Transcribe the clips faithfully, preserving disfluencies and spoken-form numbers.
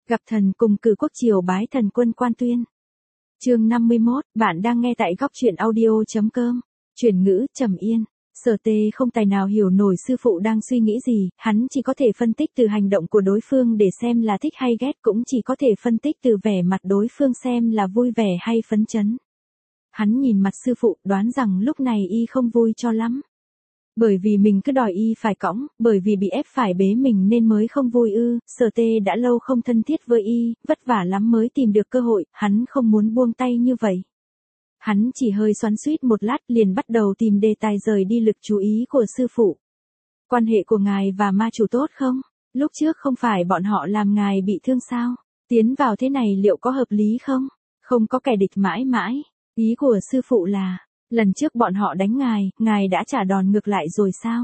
Gặp thần cùng cử quốc triều bái thần quân Quan Tuyên. Chương năm mươi mốt, bạn đang nghe tại góc truyện audio chấm com. Chuyển ngữ, Trầm Yên. Sở Tê không tài nào hiểu nổi sư phụ đang suy nghĩ gì, hắn chỉ có thể phân tích từ hành động của đối phương để xem là thích hay ghét, cũng chỉ có thể phân tích từ vẻ mặt đối phương xem là vui vẻ hay phấn chấn. Hắn nhìn mặt sư phụ, đoán rằng lúc này y không vui cho lắm. Bởi vì mình cứ đòi y phải cõng, bởi vì bị ép phải bế mình nên mới không vui ư. Sở Tê đã lâu không thân thiết với y, vất vả lắm mới tìm được cơ hội, hắn không muốn buông tay như vậy. Hắn chỉ hơi xoắn xuýt một lát liền bắt đầu tìm đề tài rời đi lực chú ý của sư phụ. Quan hệ của ngài và ma chủ tốt không? Lúc trước không phải bọn họ làm ngài bị thương sao? Tiến vào thế này liệu có hợp lý không? Không có kẻ địch mãi mãi. Ý của sư phụ là, lần trước bọn họ đánh ngài, ngài đã trả đòn ngược lại rồi sao?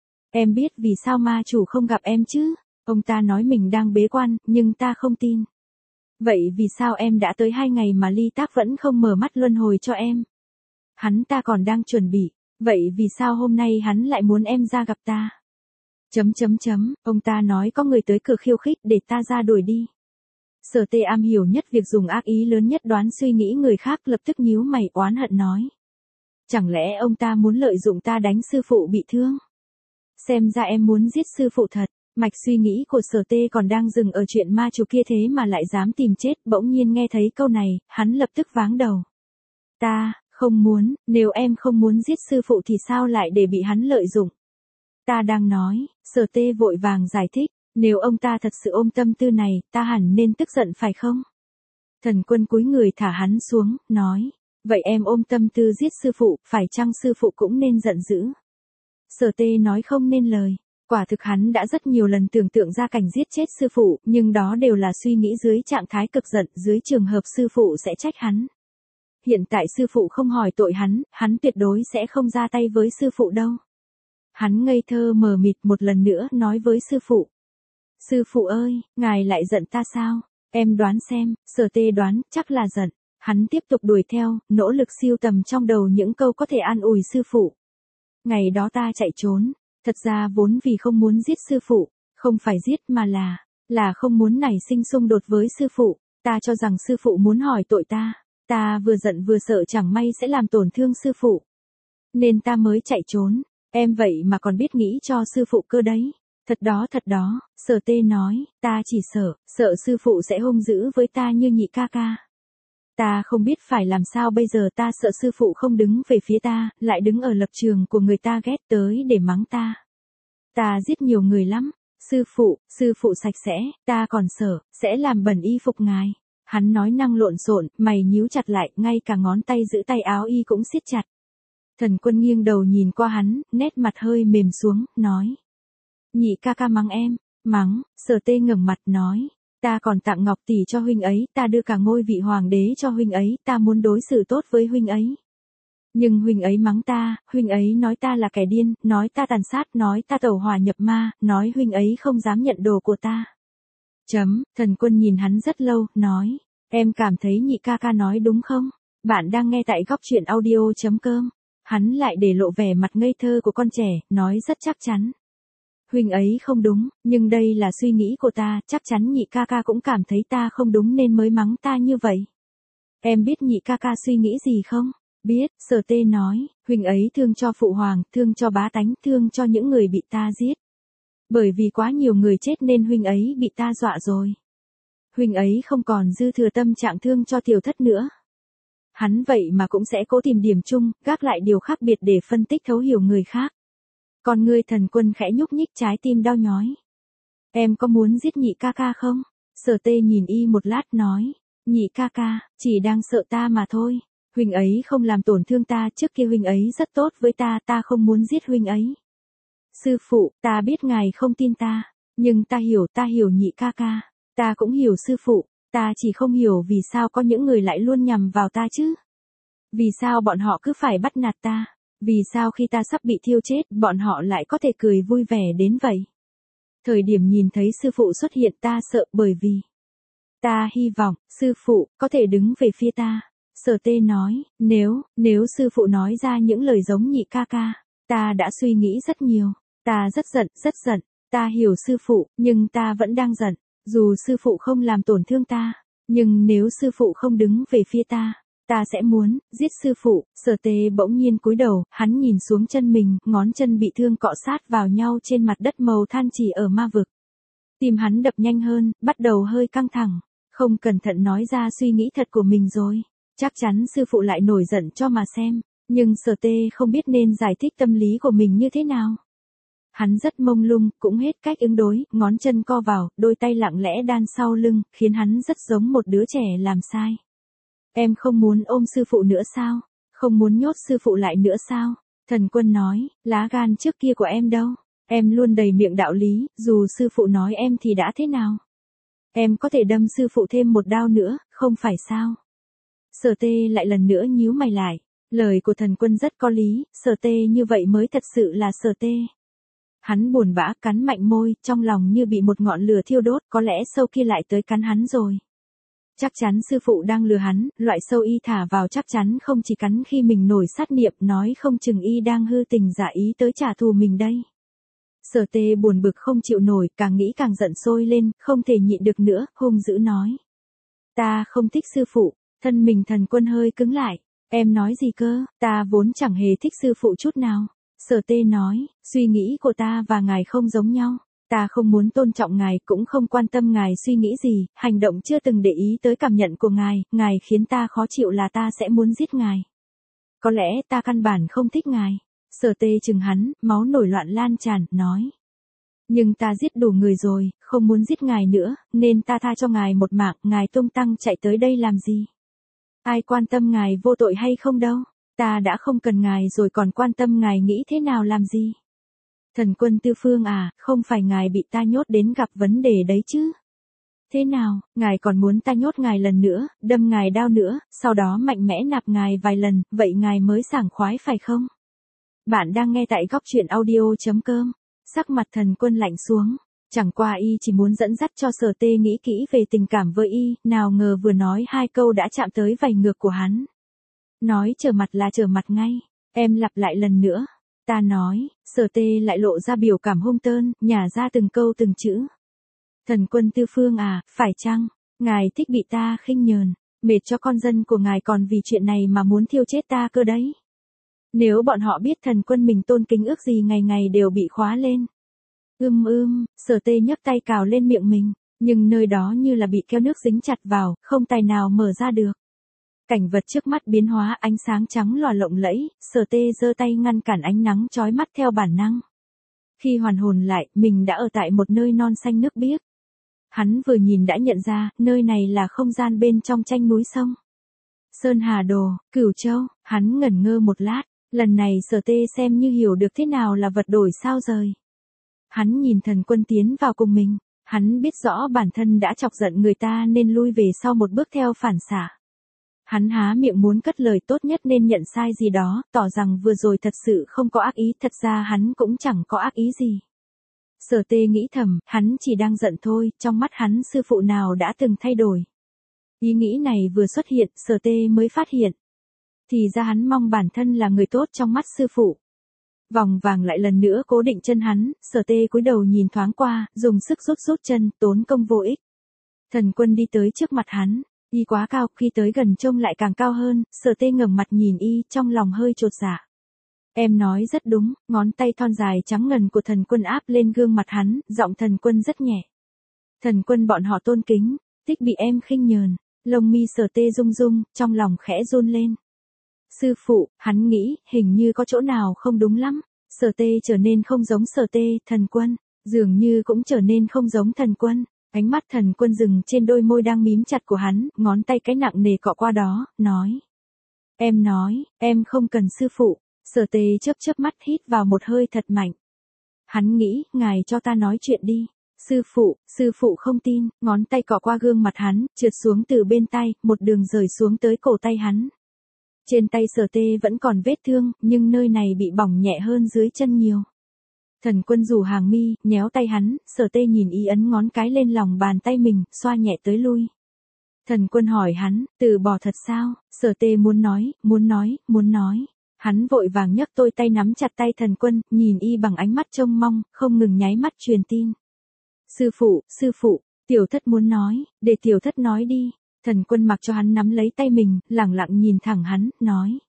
Em biết vì sao ma chủ không gặp em chứ? Ông ta nói mình đang bế quan, nhưng ta không tin. Vậy vì sao em đã tới hai ngày mà ly tác vẫn không mở mắt luân hồi cho em? Hắn ta còn đang chuẩn bị. Vậy vì sao hôm nay hắn lại muốn em ra gặp ta? Chấm chấm chấm, ông ta nói có người tới cửa khiêu khích để ta ra đuổi đi. Sở Tê am hiểu nhất việc dùng ác ý lớn nhất đoán suy nghĩ người khác, lập tức nhíu mày oán hận nói. Chẳng lẽ ông ta muốn lợi dụng ta đánh sư phụ bị thương? Xem ra em muốn giết sư phụ thật. Mạch suy nghĩ của Sở Tê còn đang dừng ở chuyện ma chủ kia thế mà lại dám tìm chết, bỗng nhiên nghe thấy câu này, hắn lập tức váng đầu. Ta, không muốn, nếu em không muốn giết sư phụ thì sao lại để bị hắn lợi dụng? Ta đang nói, Sở Tê vội vàng giải thích, nếu ông ta thật sự ôm tâm tư này, ta hẳn nên tức giận phải không? Thần quân cúi người thả hắn xuống, nói, vậy em ôm tâm tư giết sư phụ, phải chăng sư phụ cũng nên giận dữ? Sở Tê nói không nên lời. Quả thực hắn đã rất nhiều lần tưởng tượng ra cảnh giết chết sư phụ, nhưng đó đều là suy nghĩ dưới trạng thái cực giận, dưới trường hợp sư phụ sẽ trách hắn. Hiện tại sư phụ không hỏi tội hắn, hắn tuyệt đối sẽ không ra tay với sư phụ đâu. Hắn ngây thơ mờ mịt một lần nữa nói với sư phụ. Sư phụ ơi, ngài lại giận ta sao? Em đoán xem. Sở Tê đoán, chắc là giận. Hắn tiếp tục đuổi theo, nỗ lực siêu tầm trong đầu những câu có thể an ủi sư phụ. Ngày đó ta chạy trốn. Thật ra vốn vì không muốn giết sư phụ, không phải giết mà là, là không muốn nảy sinh xung đột với sư phụ, ta cho rằng sư phụ muốn hỏi tội ta, ta vừa giận vừa sợ chẳng may sẽ làm tổn thương sư phụ. Nên ta mới chạy trốn, em vậy mà còn biết nghĩ cho sư phụ cơ đấy. Thật đó thật đó, Sở Tê nói, ta chỉ sợ, sợ sư phụ sẽ hung dữ với ta như nhị ca ca. Ta không biết phải làm sao bây giờ, ta sợ sư phụ không đứng về phía ta, lại đứng ở lập trường của người ta ghét tới để mắng ta. Ta giết nhiều người lắm, sư phụ, sư phụ sạch sẽ, ta còn sợ, sẽ làm bẩn y phục ngài. Hắn nói năng lộn xộn, mày nhíu chặt lại, ngay cả ngón tay giữ tay áo y cũng siết chặt. Thần quân nghiêng đầu nhìn qua hắn, nét mặt hơi mềm xuống, nói. Nhị ca ca mắng em, mắng. Sở Tê ngẩng mặt nói. Ta còn tặng ngọc tỷ cho huynh ấy, ta đưa cả ngôi vị hoàng đế cho huynh ấy, ta muốn đối xử tốt với huynh ấy. Nhưng huynh ấy mắng ta, huynh ấy nói ta là kẻ điên, nói ta tàn sát, nói ta tẩu hỏa nhập ma, nói huynh ấy không dám nhận đồ của ta. Chấm, thần quân nhìn hắn rất lâu, nói, em cảm thấy nhị ca ca nói đúng không? Bạn đang nghe tại góc truyện audio chấm com. Hắn lại để lộ vẻ mặt ngây thơ của con trẻ, nói rất chắc chắn. Huynh ấy không đúng, nhưng đây là suy nghĩ của ta, chắc chắn nhị ca ca cũng cảm thấy ta không đúng nên mới mắng ta như vậy. Em biết nhị ca ca suy nghĩ gì không? Biết, Sở Tê nói, huynh ấy thương cho phụ hoàng, thương cho bá tánh, thương cho những người bị ta giết. Bởi vì quá nhiều người chết nên huynh ấy bị ta dọa rồi. Huynh ấy không còn dư thừa tâm trạng thương cho tiểu thất nữa. Hắn vậy mà cũng sẽ cố tìm điểm chung, gác lại điều khác biệt để phân tích thấu hiểu người khác. Còn ngươi thần quân khẽ nhúc nhích, trái tim đau nhói. Em có muốn giết nhị ca ca không? Sở Tê nhìn y một lát nói. Nhị ca ca, chỉ đang sợ ta mà thôi. Huynh ấy không làm tổn thương ta, trước kia huynh ấy rất tốt với ta, ta không muốn giết huynh ấy. Sư phụ, ta biết ngài không tin ta, nhưng ta hiểu, ta hiểu nhị ca ca, ta cũng hiểu sư phụ, ta chỉ không hiểu vì sao có những người lại luôn nhằm vào ta chứ. Vì sao bọn họ cứ phải bắt nạt ta, vì sao khi ta sắp bị thiêu chết, bọn họ lại có thể cười vui vẻ đến vậy. Thời điểm nhìn thấy sư phụ xuất hiện ta sợ bởi vì ta hy vọng, sư phụ, có thể đứng về phía ta. Sở Tê nói, nếu, nếu sư phụ nói ra những lời giống nhị ca ca, ta đã suy nghĩ rất nhiều, ta rất giận, rất giận, ta hiểu sư phụ, nhưng ta vẫn đang giận, Dù sư phụ không làm tổn thương ta, nhưng nếu sư phụ không đứng về phía ta, ta sẽ muốn giết sư phụ. Sở Tê bỗng nhiên cúi đầu, hắn nhìn xuống chân mình, ngón chân bị thương cọ sát vào nhau trên mặt đất màu than chỉ ở ma vực. Tim hắn đập nhanh hơn, bắt đầu hơi căng thẳng, không cẩn thận nói ra suy nghĩ thật của mình rồi. Chắc chắn sư phụ lại nổi giận cho mà xem, nhưng Sở Tê không biết nên giải thích tâm lý của mình như thế nào. Hắn rất mông lung, cũng hết cách ứng đối, ngón chân co vào, đôi tay lặng lẽ đan sau lưng, khiến hắn rất giống một đứa trẻ làm sai. Em không muốn ôm sư phụ nữa sao? Không muốn nhốt sư phụ lại nữa sao? Thần Quân nói, lá gan trước kia của em đâu? Em luôn đầy miệng đạo lý, dù sư phụ nói em thì đã thế nào? Em có thể đâm sư phụ thêm một đao nữa, không phải sao? Sở Tê lại lần nữa nhíu mày lại. Lời của Thần Quân rất có lý, Sở Tê như vậy mới thật sự là Sở Tê. Hắn buồn bã cắn mạnh môi, trong lòng như bị một ngọn lửa thiêu đốt, có lẽ sâu kia lại tới cắn hắn rồi. Chắc chắn sư phụ đang lừa hắn, loại sâu y thả vào chắc chắn không chỉ cắn khi mình nổi sát niệm, nói không chừng y đang hư tình giả ý tới trả thù mình đây. Sở Tê buồn bực không chịu nổi, càng nghĩ càng giận sôi lên, không thể nhịn được nữa, hung dữ nói. Ta không thích sư phụ. Thân mình Thần Quân hơi cứng lại. Em nói gì cơ, ta vốn chẳng hề thích sư phụ chút nào. Sở Tê nói, suy nghĩ của ta và ngài không giống nhau. Ta không muốn tôn trọng ngài, cũng không quan tâm ngài suy nghĩ gì, hành động chưa từng để ý tới cảm nhận của ngài, ngài khiến ta khó chịu là ta sẽ muốn giết ngài. Có lẽ ta căn bản không thích ngài. Sở Tê chừng hắn, máu nổi loạn lan tràn, nói. Nhưng ta giết đủ người rồi, không muốn giết ngài nữa, nên ta tha cho ngài một mạng, ngài tung tăng chạy tới đây làm gì? Ai quan tâm ngài vô tội hay không đâu, ta đã không cần ngài rồi còn quan tâm ngài nghĩ thế nào làm gì. Thần Quân Tư Phương à, không phải ngài bị ta nhốt đến gặp vấn đề đấy chứ. Thế nào, ngài còn muốn ta nhốt ngài lần nữa, đâm ngài đao nữa, sau đó mạnh mẽ nạp ngài vài lần, vậy ngài mới sảng khoái phải không? Bạn đang nghe tại góc truyện audio chấm com. Sắc mặt Thần Quân lạnh xuống. Chẳng qua y chỉ muốn dẫn dắt cho Sở Tê nghĩ kỹ về tình cảm với y, nào ngờ vừa nói hai câu đã chạm tới vảy ngược của hắn. Nói trở mặt là trở mặt ngay, em lặp lại lần nữa. Ta nói, Sở Tê lại lộ ra biểu cảm hung tơn, nhả ra từng câu từng chữ. Thần Quân Tư Phương à, phải chăng, ngài thích bị ta khinh nhờn, mệt cho con dân của ngài còn vì chuyện này mà muốn thiêu chết ta cơ đấy. Nếu bọn họ biết Thần Quân mình tôn kính ước gì ngày ngày đều bị khóa lên. Ưm ưm, Sở Tê nhấc tay cào lên miệng mình, nhưng nơi đó như là bị keo nước dính chặt vào, không tài nào mở ra được. Cảnh vật trước mắt biến hóa, ánh sáng trắng lòa lộng lẫy, Sở Tê giơ tay ngăn cản ánh nắng chói mắt theo bản năng. Khi hoàn hồn lại, mình đã ở tại một nơi non xanh nước biếc. Hắn vừa nhìn đã nhận ra, nơi này là không gian bên trong tranh núi sông. Sơn Hà Đồ, Cửu Châu, hắn ngẩn ngơ một lát, lần này Sở Tê xem như hiểu được thế nào là vật đổi sao rời. Hắn nhìn Thần Quân tiến vào cùng mình, hắn biết rõ bản thân đã chọc giận người ta nên lui về sau một bước theo phản xạ. Hắn há miệng muốn cất lời tốt nhất nên nhận sai gì đó, tỏ rằng vừa rồi thật sự không có ác ý, thật ra hắn cũng chẳng có ác ý gì. Sở Tê nghĩ thầm, hắn chỉ đang giận thôi, trong mắt hắn sư phụ nào đã từng thay đổi. Ý nghĩ này vừa xuất hiện, Sở Tê mới phát hiện. Thì ra hắn mong bản thân là người tốt trong mắt sư phụ. Vòng vàng lại lần nữa cố định chân hắn, Sở Tê cúi đầu nhìn thoáng qua, dùng sức rút rút chân, tốn công vô ích. Thần Quân đi tới trước mặt hắn, y quá cao, khi tới gần trông lại càng cao hơn, Sở Tê ngẩng mặt nhìn y, trong lòng hơi chột dạ. Em nói rất đúng, ngón tay thon dài trắng ngần của Thần Quân áp lên gương mặt hắn, giọng Thần Quân rất nhẹ. Thần Quân bọn họ tôn kính, thích bị em khinh nhờn, lông mi Sở Tê rung rung, trong lòng khẽ run lên. Sư phụ, hắn nghĩ, hình như có chỗ nào không đúng lắm. Sở Tê trở nên không giống Sở Tê, Thần Quân, dường như cũng trở nên không giống Thần Quân. Ánh mắt Thần Quân dừng trên đôi môi đang mím chặt của hắn, ngón tay cái nặng nề cọ qua đó, nói. Em nói, em không cần sư phụ. Sở Tê chớp chớp mắt hít vào một hơi thật mạnh. Hắn nghĩ, ngài cho ta nói chuyện đi. Sư phụ, sư phụ không tin, ngón tay cọ qua gương mặt hắn, trượt xuống từ bên tay, một đường rời xuống tới cổ tay hắn. Trên tay Sở Tê vẫn còn vết thương, nhưng nơi này bị bỏng nhẹ hơn dưới chân nhiều. Thần Quân rủ hàng mi, nhéo tay hắn, Sở Tê nhìn ý ấn ngón cái lên lòng bàn tay mình, xoa nhẹ tới lui. Thần Quân hỏi hắn, từ bỏ thật sao? Sở Tê muốn nói, muốn nói, muốn nói. Hắn vội vàng nhấc đôi tay nắm chặt tay Thần Quân, nhìn y bằng ánh mắt trông mong, không ngừng nháy mắt truyền tin. Sư phụ, sư phụ, Tiểu thất muốn nói, để tiểu thất nói đi. Thần Quân mặc cho hắn nắm lấy tay mình, lẳng lặng nhìn thẳng hắn, nói.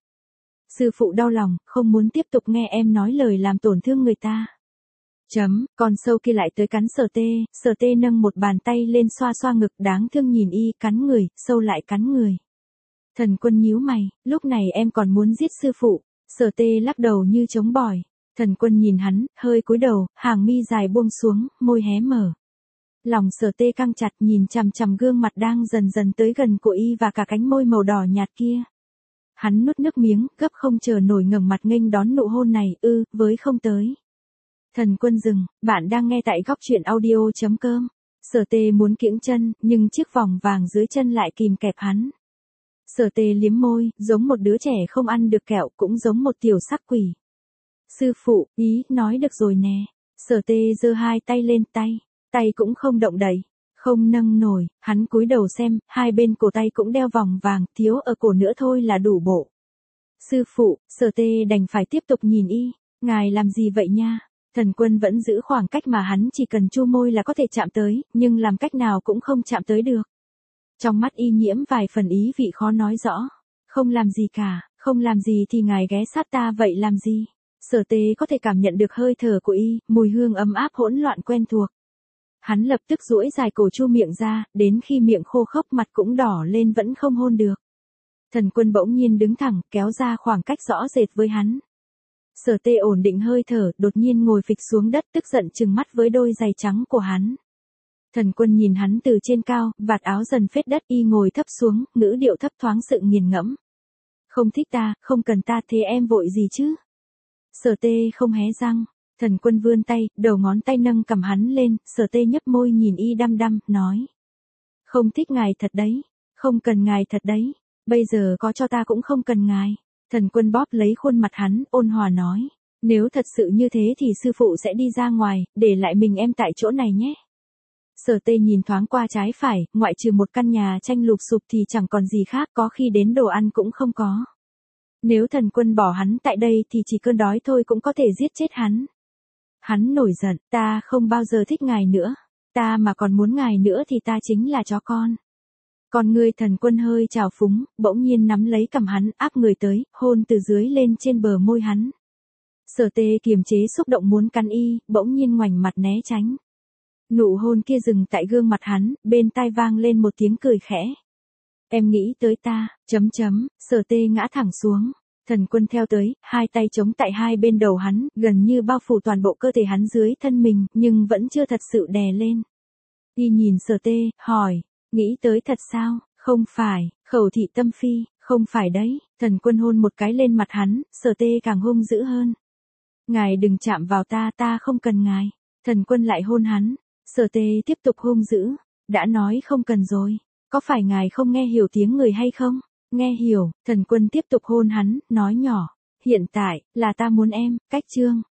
Sư phụ đau lòng, không muốn tiếp tục nghe em nói lời làm tổn thương người ta. Chấm, con sâu kia lại tới cắn Sở Tê, Sở Tê nâng một bàn tay lên xoa xoa ngực, đáng thương nhìn y, cắn người, sâu lại cắn người. Thần Quân nhíu mày, lúc này em còn muốn giết sư phụ. Sở Tê lắc đầu như chống bỏi. Thần Quân nhìn hắn, hơi cúi đầu, hàng mi dài buông xuống, môi hé mở. Lòng Sở Tê căng chặt, nhìn chằm chằm gương mặt đang dần dần tới gần của y và cả cánh môi màu đỏ nhạt kia. Hắn nuốt nước miếng, gấp không chờ nổi ngẩng mặt nghênh đón nụ hôn này, ư, với không tới. Thần Quân dừng, bạn đang nghe tại góc truyện audio chấm com. Sở Tê muốn kiễng chân, nhưng chiếc vòng vàng dưới chân lại kìm kẹp hắn. Sở Tê liếm môi, giống một đứa trẻ không ăn được kẹo, cũng giống một tiểu sắc quỷ. Sư phụ, ý, nói được rồi nè. Sở Tê giơ hai tay lên, tay, tay cũng không động đậy, không nâng nổi, hắn cúi đầu xem, hai bên cổ tay cũng đeo vòng vàng, thiếu ở cổ nữa thôi là đủ bộ. Sư phụ, Sở Tê đành phải tiếp tục nhìn y, ngài làm gì vậy nha? Thần Quân vẫn giữ khoảng cách mà hắn chỉ cần chu môi là có thể chạm tới, nhưng làm cách nào cũng không chạm tới được. Trong mắt y nhiễm vài phần ý vị khó nói rõ. Không làm gì cả, không làm gì thì ngài ghé sát ta vậy làm gì? Sở Tê có thể cảm nhận được hơi thở của y, mùi hương ấm áp hỗn loạn quen thuộc. Hắn lập tức duỗi dài cổ chu miệng ra, đến khi miệng khô khốc mặt cũng đỏ lên vẫn không hôn được. Thần Quân bỗng nhiên đứng thẳng, kéo ra khoảng cách rõ rệt với hắn. Sở Tê ổn định hơi thở, đột nhiên ngồi phịch xuống đất, tức giận trừng mắt với đôi giày trắng của hắn. Thần Quân nhìn hắn từ trên cao, vạt áo dần phết đất, y ngồi thấp xuống, ngữ điệu thấp thoáng sự nghiền ngẫm. Không thích ta, không cần ta, thế em vội gì chứ? Sở Tê không hé răng. Thần Quân vươn tay, đầu ngón tay nâng cầm hắn lên, Sở Tê nhấp môi nhìn y đăm đăm, nói. Không thích ngài thật đấy, không cần ngài thật đấy, bây giờ có cho ta cũng không cần ngài. Thần Quân bóp lấy khuôn mặt hắn, ôn hòa nói. Nếu thật sự như thế thì sư phụ sẽ đi ra ngoài, để lại mình em tại chỗ này nhé. Sở Tê nhìn thoáng qua trái phải, ngoại trừ một căn nhà tranh lụp xụp thì chẳng còn gì khác, có khi đến đồ ăn cũng không có. Nếu Thần Quân bỏ hắn tại đây thì chỉ cơn đói thôi cũng có thể giết chết hắn. Hắn nổi giận, ta không bao giờ thích ngài nữa. Ta mà còn muốn ngài nữa thì ta chính là chó con. Còn người Thần Quân hơi trào phúng, bỗng nhiên nắm lấy cằm hắn, áp người tới, hôn từ dưới lên trên bờ môi hắn. Sở Tê kiềm chế xúc động muốn cắn y, bỗng nhiên ngoảnh mặt né tránh. Nụ hôn kia dừng tại gương mặt hắn, bên tai vang lên một tiếng cười khẽ. Em nghĩ tới ta, chấm chấm, Sở Tê ngã thẳng xuống. Thần Quân theo tới, hai tay chống tại hai bên đầu hắn, gần như bao phủ toàn bộ cơ thể hắn dưới thân mình, nhưng vẫn chưa thật sự đè lên. Y nhìn Sở Tê, hỏi, nghĩ tới thật sao? Không phải, Khẩu Thị Tâm Phi, không phải đấy. Thần Quân hôn một cái lên mặt hắn, Sở Tê càng hung dữ hơn. Ngài đừng chạm vào ta, ta không cần ngài. Thần Quân lại hôn hắn. Sở Tê tiếp tục hung dữ. Đã nói không cần rồi. Có phải ngài không nghe hiểu tiếng người hay không? Nghe hiểu. Thần Quân tiếp tục hôn hắn, nói nhỏ. Hiện tại, là ta muốn em, cách chương.